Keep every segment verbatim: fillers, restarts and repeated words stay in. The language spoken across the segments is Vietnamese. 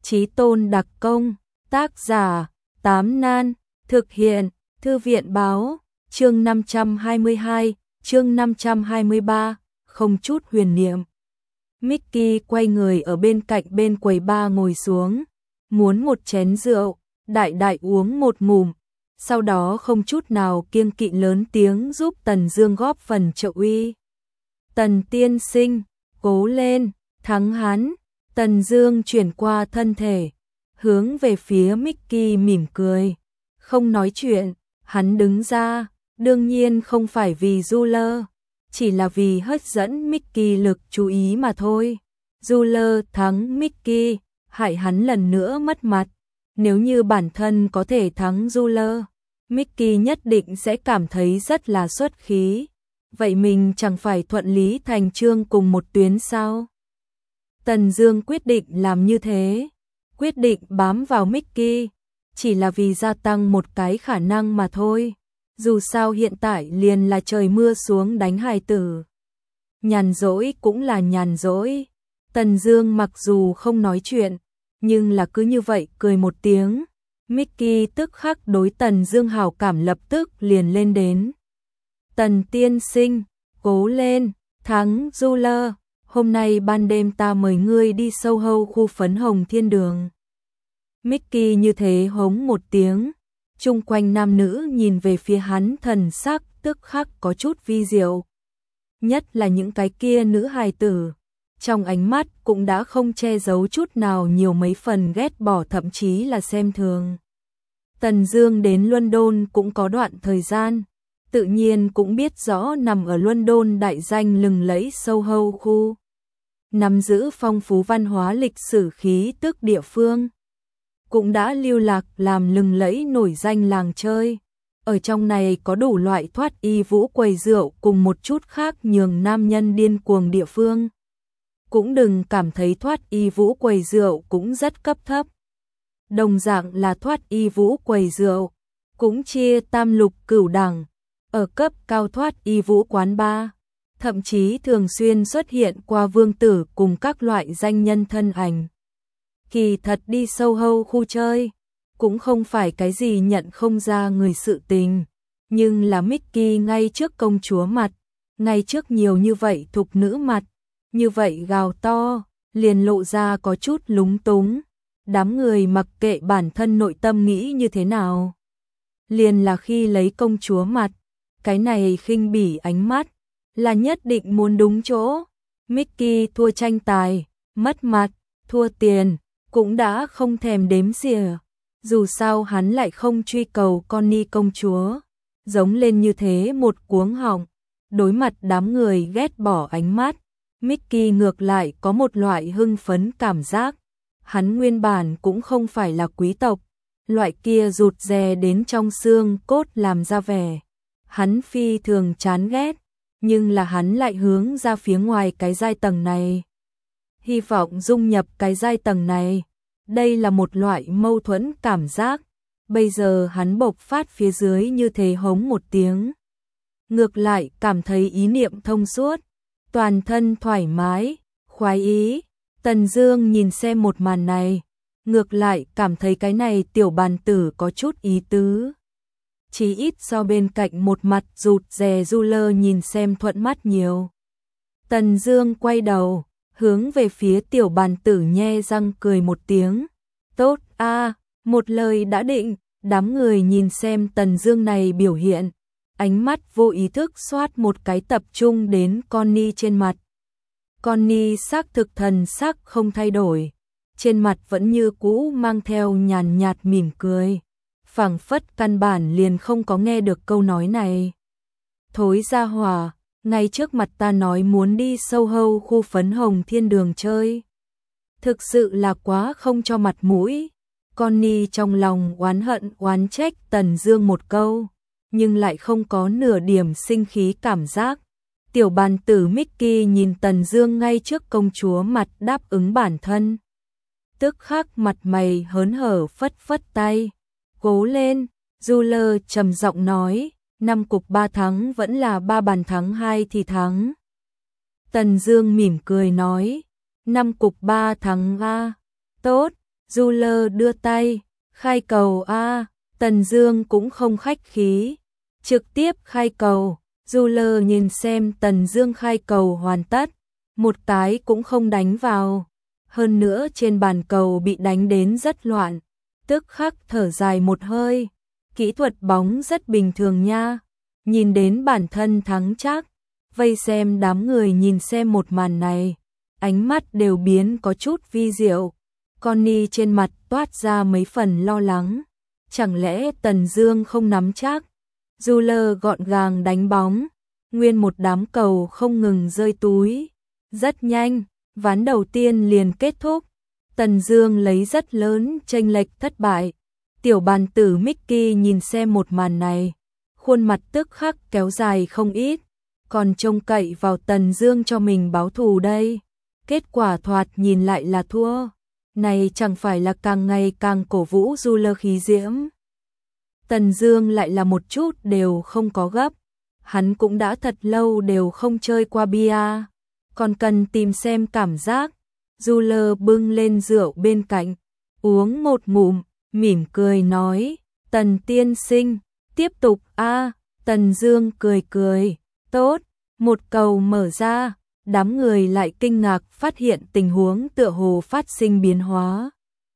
Chí tôn đặc công, tác giả, Tám Nan, thực hiện, Thư viện báo, chương năm trăm hai mươi hai, chương năm trăm hai mươi ba, không chút huyền niệm. Mickey quay người ở bên cạnh bên quầy bar ngồi xuống, muốn một chén rượu, đại đại uống một ngụm, sau đó không chút nào kiêng kỵ lớn tiếng giúp Tần Dương góp phần trợ uy. Tần tiên sinh, cố lên, thắng hắn. Tần Dương chuyển qua thân thể, hướng về phía Mickey mỉm cười, không nói chuyện, hắn đứng ra, đương nhiên không phải vì Ruler, chỉ là vì hấp dẫn Mickey lực chú ý mà thôi. Ruler thắng Mickey, hại hắn lần nữa mất mặt. Nếu như bản thân có thể thắng Ruler, Mickey nhất định sẽ cảm thấy rất là xuất khí. Vậy mình chẳng phải thuận lý thành chương cùng một tuyến sao? Tần Dương quyết định làm như thế, quyết định bám vào Mickey, chỉ là vì gia tăng một cái khả năng mà thôi. Dù sao hiện tại liền là trời mưa xuống đánh hài tử. Nhàn rỗi cũng là nhàn rỗi. Tần Dương mặc dù không nói chuyện, nhưng là cứ như vậy cười một tiếng. Mickey tức khắc đối Tần Dương hảo cảm lập tức liền lên đến. Tần tiên sinh, cố lên, thắng Ruler. Hôm nay ban đêm ta mời ngươi đi Soho khu phấn hồng thiên đường. Mickey như thế hống một tiếng, chung quanh nam nữ nhìn về phía hắn thần sắc tức khắc có chút vi diệu. Nhất là những cái kia nữ hài tử, trong ánh mắt cũng đã không che giấu chút nào nhiều mấy phần ghét bỏ thậm chí là xem thường. Tần Dương đến London cũng có đoạn thời gian, tự nhiên cũng biết rõ nằm ở London đại danh lừng lẫy Soho khu, nắm giữ phong phú văn hóa lịch sử khí tức địa phương, cũng đã lưu lạc làm lừng lẫy nổi danh làng chơi. Ở trong này có đủ loại thoát y vũ quầy rượu cùng một chút khác nhường nam nhân điên cuồng địa phương. Cũng đừng cảm thấy thoát y vũ quầy rượu cũng rất cấp thấp. Đồng dạng là thoát y vũ quầy rượu, cũng chia tam lục cửu đẳng, ở cấp cao thoát y vũ quán bar, thậm chí thường xuyên xuất hiện qua vương tử cùng các loại danh nhân thân ảnh. Kỳ thật đi Soho khu chơi, cũng không phải cái gì nhận không ra người sự tình, nhưng là Mickey ngay trước công chúa mặt, ngay trước nhiều như vậy thục nữ mặt, như vậy gào to, liền lộ ra có chút lúng túng. Đám người mặc kệ bản thân nội tâm nghĩ như thế nào, liền là khi lấy công chúa mặt, cái này khinh bỉ ánh mắt, là nhất định muốn đúng chỗ. Mickey thua tranh tài, mất mặt, thua tiền, cũng đã không thèm đếm xỉa. Dù sao hắn lại không truy cầu Connie công chúa, giống lên như thế một cuống họng. Đối mặt đám người ghét bỏ ánh mắt, Mickey ngược lại có một loại hưng phấn cảm giác. Hắn nguyên bản cũng không phải là quý tộc, loại kia rụt rè đến trong xương cốt làm ra vẻ. Hắn phi thường chán ghét, nhưng là hắn lại hướng ra phía ngoài cái giai tầng này. Hy vọng dung nhập cái giai tầng này. Đây là một loại mâu thuẫn cảm giác. Bây giờ hắn bộc phát phía dưới như thế hống một tiếng. Ngược lại cảm thấy ý niệm thông suốt, toàn thân thoải mái, khoái ý. Tần Dương nhìn xem một màn này, ngược lại cảm thấy cái này tiểu bàn tử có chút ý tứ. Chỉ ít so bên cạnh một mặt rụt rè Ruler nhìn xem thuận mắt nhiều. Tần Dương quay đầu, hướng về phía tiểu bàn tử nhe răng cười một tiếng. Tốt a, à, một lời đã định. Đám người nhìn xem Tần Dương này biểu hiện, ánh mắt vô ý thức xoát một cái tập trung đến Connie trên mặt. Connie sắc thực thần sắc không thay đổi, trên mặt vẫn như cũ mang theo nhàn nhạt mỉm cười, phảng phất căn bản liền không có nghe được câu nói này. Thối gia hỏa, ngay trước mặt ta nói muốn đi Soho khu phấn hồng thiên đường chơi. Thực sự là quá không cho mặt mũi. Connie trong lòng oán hận oán trách Tần Dương một câu, nhưng lại không có nửa điểm sinh khí cảm giác. Tiểu bàn tử Mickey nhìn Tần Dương ngay trước công chúa mặt đáp ứng bản thân, tức khắc mặt mày hớn hở phất phất tay. Cố lên, Ruler trầm giọng nói, năm cục ba thắng vẫn là ba bàn thắng hai thì thắng. Tần Dương mỉm cười nói, năm cục ba thắng a. Tốt, Du Lơ đưa tay, khai cầu a, Tần Dương cũng không khách khí, trực tiếp khai cầu. Du Lơ nhìn xem Tần Dương khai cầu hoàn tất, một cái cũng không đánh vào. Hơn nữa trên bàn cầu bị đánh đến rất loạn, tức khắc thở dài một hơi. Kỹ thuật bóng rất bình thường nha. Nhìn đến bản thân thắng chắc, vây xem đám người nhìn xem một màn này, ánh mắt đều biến có chút vi diệu. Connie trên mặt toát ra mấy phần lo lắng. Chẳng lẽ Tần Dương không nắm chắc? Du Lơ gọn gàng đánh bóng, nguyên một đám cầu không ngừng rơi túi. Rất nhanh, ván đầu tiên liền kết thúc. Tần Dương lấy rất lớn chênh lệch thất bại. Tiểu bàn tử Mickey nhìn xem một màn này, khuôn mặt tức khắc kéo dài không ít, còn trông cậy vào Tần Dương cho mình báo thù đây. Kết quả thoạt nhìn lại là thua. Này chẳng phải là càng ngày càng cổ vũ Du Lơ khí diễm. Tần Dương lại là một chút đều không có gấp. Hắn cũng đã thật lâu đều không chơi qua bia, còn cần tìm xem cảm giác. Du Lơ bưng lên rượu bên cạnh, uống một ngụm, mỉm cười nói, Tần tiên sinh, tiếp tục a. Tần Dương cười cười, tốt. Một cầu mở ra, đám người lại kinh ngạc phát hiện tình huống tựa hồ phát sinh biến hóa.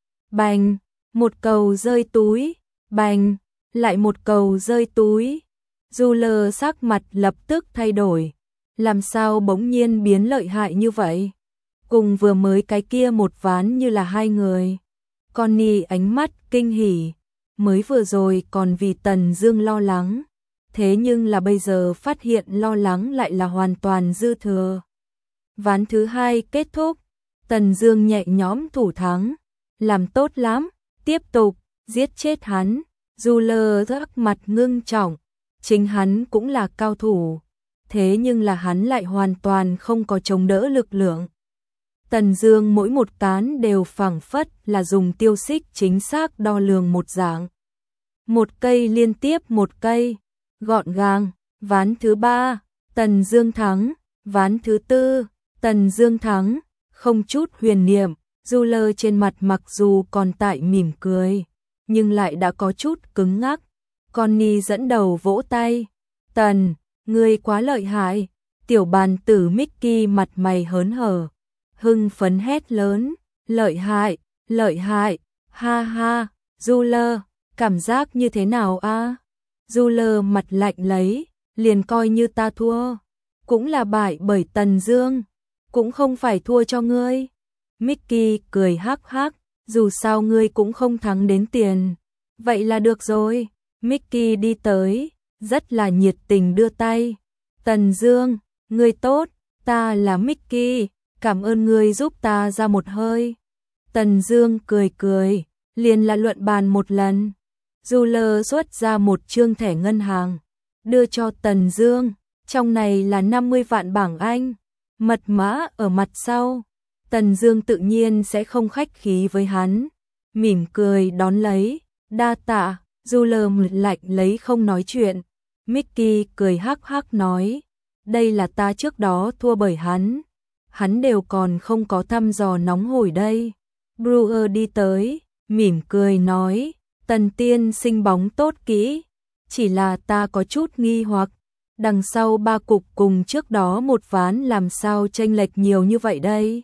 Bành, một cầu rơi túi, bành, lại một cầu rơi túi. Du Lơ sắc mặt lập tức thay đổi, làm sao bỗng nhiên biến lợi hại như vậy? Cùng vừa mới cái kia một ván như là hai người. Connie ánh mắt kinh hỉ, mới vừa rồi còn vì Tần Dương lo lắng, thế nhưng là bây giờ phát hiện lo lắng lại là hoàn toàn dư thừa. Ván thứ hai kết thúc, Tần Dương nhẹ nhõm thủ thắng, làm tốt lắm, tiếp tục, giết chết hắn. Du Lơ sắc mặt ngưng trọng, chính hắn cũng là cao thủ, thế nhưng là hắn lại hoàn toàn không có chống đỡ lực lượng. Tần Dương mỗi một cán đều phảng phất là dùng tiêu xích chính xác đo lường một dạng. Một cây liên tiếp một cây, gọn gàng. Ván thứ ba, Tần Dương thắng. Ván thứ tư, Tần Dương thắng, không chút huyền niệm. Du Lơ trên mặt mặc dù còn tại mỉm cười, nhưng lại đã có chút cứng ngắc. Connie dẫn đầu vỗ tay, Tần, ngươi quá lợi hại. Tiểu bàn tử Mickey mặt mày hớn hở, hưng phấn hét lớn, lợi hại, lợi hại, ha ha. Du Lơ, cảm giác như thế nào a? Du Lơ mặt lạnh lấy, liền coi như ta thua, cũng là bại bởi Tần Dương, cũng không phải thua cho ngươi. Mickey cười hắc hắc, dù sao ngươi cũng không thắng đến tiền, vậy là được rồi. Mickey đi tới, rất là nhiệt tình đưa tay, Tần Dương, ngươi tốt, ta là Mickey, cảm ơn ngươi giúp ta ra một hơi. Tần Dương cười cười, liền là luận bàn một lần. Du Lơ xuất ra một trương thẻ ngân hàng, đưa cho Tần Dương, trong này là năm mươi vạn bảng Anh, mật mã ở mặt sau. Tần Dương tự nhiên sẽ không khách khí với hắn, mỉm cười đón lấy, đa tạ. Du Lơ lạnh lấy không nói chuyện. Mickey cười hắc hắc nói, đây là ta trước đó thua bởi hắn, hắn đều còn không có thăm dò nóng hổi đây. Brewer đi tới, mỉm cười nói, Tần tiên sinh bóng tốt kỹ, chỉ là ta có chút nghi hoặc, đằng sau ba cục cùng trước đó một ván làm sao chênh lệch nhiều như vậy đây?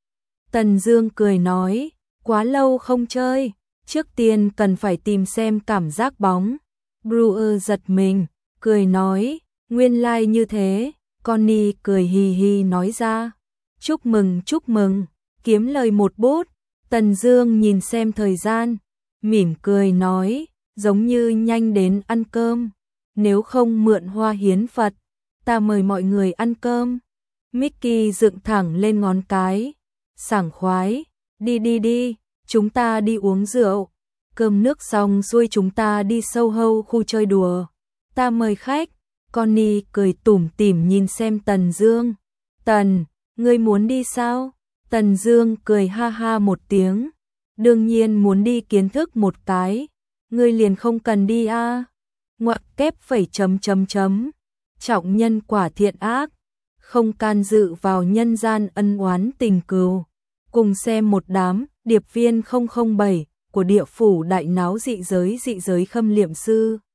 Tần Dương cười nói, quá lâu không chơi, trước tiên cần phải tìm xem cảm giác bóng. Brewer giật mình, cười nói, nguyên lai like như thế. Connie cười hì hì nói ra, chúc mừng chúc mừng, kiếm lời một bút. Tần Dương nhìn xem thời gian, mỉm cười nói, giống như nhanh đến ăn cơm, nếu không mượn hoa hiến Phật, ta mời mọi người ăn cơm. Mickey dựng thẳng lên ngón cái, sảng khoái, đi đi đi, chúng ta đi uống rượu, cơm nước xong xuôi chúng ta đi Soho khu chơi đùa, ta mời khách. Connie cười tủm tỉm nhìn xem Tần Dương, Tần, ngươi muốn đi sao? Tần Dương cười ha ha một tiếng, đương nhiên muốn đi kiến thức một cái, ngươi liền không cần đi a. À? Ngoặc kép phẩy chấm chấm chấm, trọng nhân quả thiện ác, không can dự vào nhân gian ân oán tình cừu, cùng xem một đám điệp viên không không bảy của địa phủ đại náo dị giới dị giới khâm liệm sư.